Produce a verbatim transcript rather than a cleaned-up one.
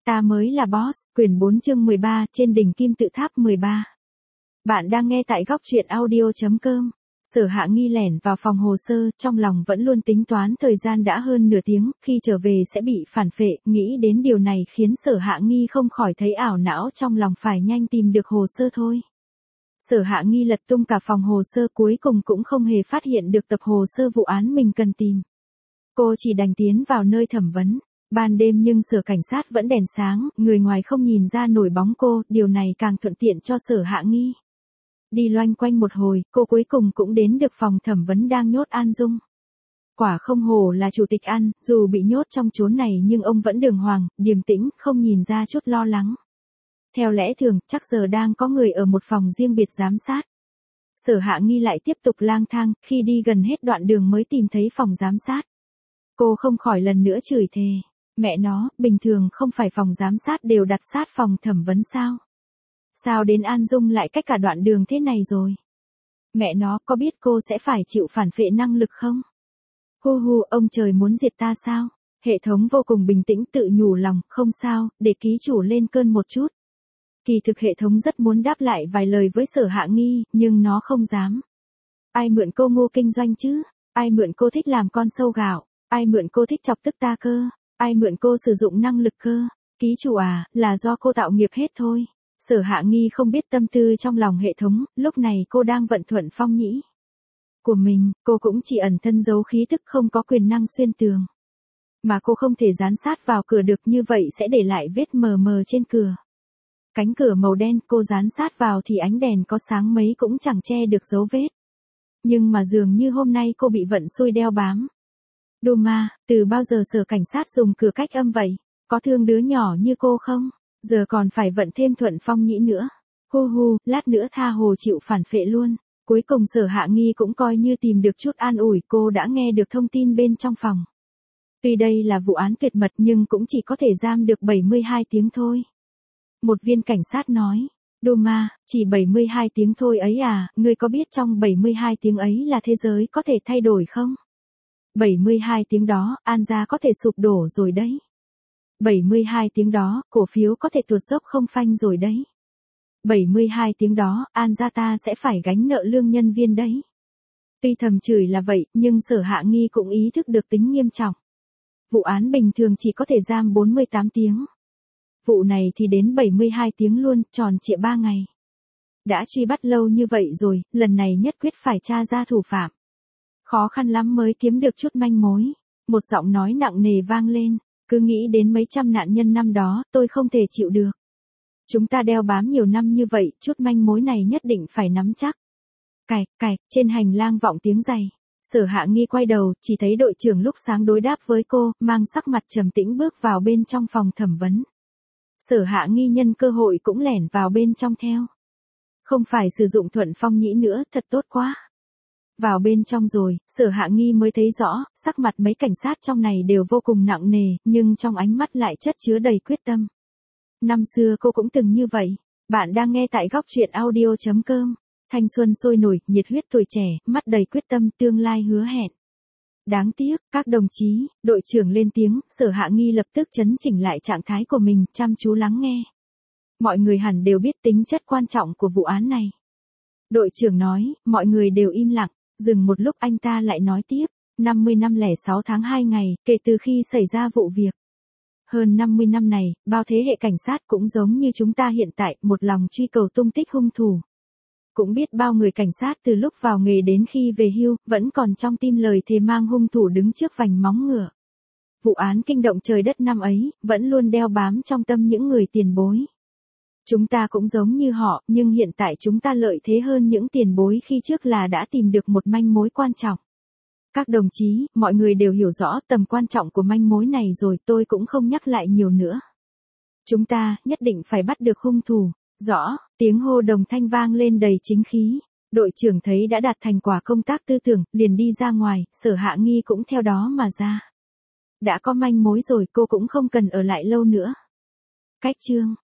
Ta mới là boss, quyển bốn chương mười ba, trên đỉnh kim tự tháp mười ba. Bạn đang nghe tại góc truyện audio chấm com. Sở Hạ Nghi lẻn vào phòng hồ sơ, trong lòng vẫn luôn tính toán thời gian đã hơn nửa tiếng, khi trở về sẽ bị phản phệ, nghĩ đến điều này khiến Sở Hạ Nghi không khỏi thấy ảo não, trong lòng phải nhanh tìm được hồ sơ thôi. Sở Hạ Nghi lật tung cả phòng hồ sơ, cuối cùng cũng không hề phát hiện được tập hồ sơ vụ án mình cần tìm. Cô chỉ đành tiến vào nơi thẩm vấn. Ban đêm nhưng sở cảnh sát vẫn đèn sáng, người ngoài không nhìn ra nổi bóng cô, điều này càng thuận tiện cho Sở Hạ Nghi. Đi loanh quanh một hồi, cô cuối cùng cũng đến được phòng thẩm vấn đang nhốt An Dung. Quả không hổ là chủ tịch An, dù bị nhốt trong chốn này nhưng ông vẫn đường hoàng, điềm tĩnh, không nhìn ra chút lo lắng. Theo lẽ thường, chắc giờ đang có người ở một phòng riêng biệt giám sát. Sở Hạ Nghi lại tiếp tục lang thang, khi đi gần hết đoạn đường mới tìm thấy phòng giám sát. Cô không khỏi lần nữa chửi thề. Mẹ nó, bình thường không phải phòng giám sát đều đặt sát phòng thẩm vấn sao? Sao đến An Dung lại cách cả đoạn đường thế này rồi? Mẹ nó, có biết cô sẽ phải chịu phản phệ năng lực không? Hu hu, ông trời muốn diệt ta sao? Hệ thống vô cùng bình tĩnh tự nhủ lòng, không sao, để ký chủ lên cơn một chút. Kỳ thực hệ thống rất muốn đáp lại vài lời với Sở Hạ Nghi, nhưng nó không dám. Ai mượn cô ngu kinh doanh chứ? Ai mượn cô thích làm con sâu gạo? Ai mượn cô thích chọc tức ta cơ? Ai mượn cô sử dụng năng lực cơ? Ký chủ à, là do cô tạo nghiệp hết thôi. Sở Hạ Nghi không biết tâm tư trong lòng hệ thống, lúc này cô đang vận thuận phong nhĩ của mình, cô cũng chỉ ẩn thân giấu khí tức, không có quyền năng xuyên tường. Mà cô không thể dán sát vào cửa được, như vậy sẽ để lại vết mờ mờ trên cửa. Cánh cửa màu đen, cô dán sát vào thì ánh đèn có sáng mấy cũng chẳng che được dấu vết. Nhưng mà dường như hôm nay cô bị vận xui đeo bám. Đô ma, từ bao giờ sở cảnh sát dùng cửa cách âm vậy? Có thương đứa nhỏ như cô không? Giờ còn phải vận thêm thuận phong nhĩ nữa. Hu hu, lát nữa tha hồ chịu phản phệ luôn. Cuối cùng Sở Hạ Nghi cũng coi như tìm được chút an ủi, cô đã nghe được thông tin bên trong phòng. Tuy đây là vụ án tuyệt mật nhưng cũng chỉ có thể giam được bảy mươi hai tiếng thôi. Một viên cảnh sát nói, Đô ma, chỉ bảy mươi hai tiếng thôi ấy à, ngươi có biết trong bảy mươi hai tiếng ấy là thế giới có thể thay đổi không? bảy mươi hai tiếng đó, An gia có thể sụp đổ rồi đấy. bảy mươi hai tiếng đó, cổ phiếu có thể tuột dốc không phanh rồi đấy. bảy mươi hai tiếng đó, An gia ta sẽ phải gánh nợ lương nhân viên đấy. Tuy thầm chửi là vậy, nhưng Sở Hạ Nghi cũng ý thức được tính nghiêm trọng. Vụ án bình thường chỉ có thể giam bốn mươi tám tiếng. Vụ này thì đến bảy mươi hai tiếng luôn, tròn trịa ba ngày. Đã truy bắt lâu như vậy rồi, lần này nhất quyết phải tra ra thủ phạm. Khó khăn lắm mới kiếm được chút manh mối. Một giọng nói nặng nề vang lên. Cứ nghĩ đến mấy trăm nạn nhân năm đó, tôi không thể chịu được. Chúng ta đeo bám nhiều năm như vậy, chút manh mối này nhất định phải nắm chắc. Cạch, cạch, trên hành lang vọng tiếng giày. Sở Hạ Nghi quay đầu, chỉ thấy đội trưởng lúc sáng đối đáp với cô, mang sắc mặt trầm tĩnh bước vào bên trong phòng thẩm vấn. Sở Hạ Nghi nhân cơ hội cũng lẻn vào bên trong theo. Không phải sử dụng thuận phong nhĩ nữa, thật tốt quá. Vào bên trong rồi, Sở Hạ Nghi mới thấy rõ, sắc mặt mấy cảnh sát trong này đều vô cùng nặng nề, nhưng trong ánh mắt lại chất chứa đầy quyết tâm. Năm xưa cô cũng từng như vậy. Bạn đang nghe tại góc truyện audio chấm com. Thanh xuân sôi nổi, nhiệt huyết tuổi trẻ, mắt đầy quyết tâm, tương lai hứa hẹn. Đáng tiếc, các đồng chí, đội trưởng lên tiếng, Sở Hạ Nghi lập tức chấn chỉnh lại trạng thái của mình, chăm chú lắng nghe. Mọi người hẳn đều biết tính chất quan trọng của vụ án này. Đội trưởng nói, mọi người đều im lặng. Dừng một lúc anh ta lại nói tiếp, năm mươi năm lẻ sáu tháng hai ngày, kể từ khi xảy ra vụ việc. Hơn năm mươi năm này, bao thế hệ cảnh sát cũng giống như chúng ta hiện tại, một lòng truy cầu tung tích hung thủ. Cũng biết bao người cảnh sát từ lúc vào nghề đến khi về hưu, vẫn còn trong tim lời thề mang hung thủ đứng trước vành móng ngựa. Vụ án kinh động trời đất năm ấy, vẫn luôn đeo bám trong tâm những người tiền bối. Chúng ta cũng giống như họ, nhưng hiện tại chúng ta lợi thế hơn những tiền bối khi trước là đã tìm được một manh mối quan trọng. Các đồng chí, mọi người đều hiểu rõ tầm quan trọng của manh mối này rồi, tôi cũng không nhắc lại nhiều nữa. Chúng ta, nhất định phải bắt được hung thủ. Rõ, tiếng hô đồng thanh vang lên đầy chính khí. Đội trưởng thấy đã đạt thành quả công tác tư tưởng, liền đi ra ngoài, Sở Hạ Nghi cũng theo đó mà ra. Đã có manh mối rồi, cô cũng không cần ở lại lâu nữa. Cách chương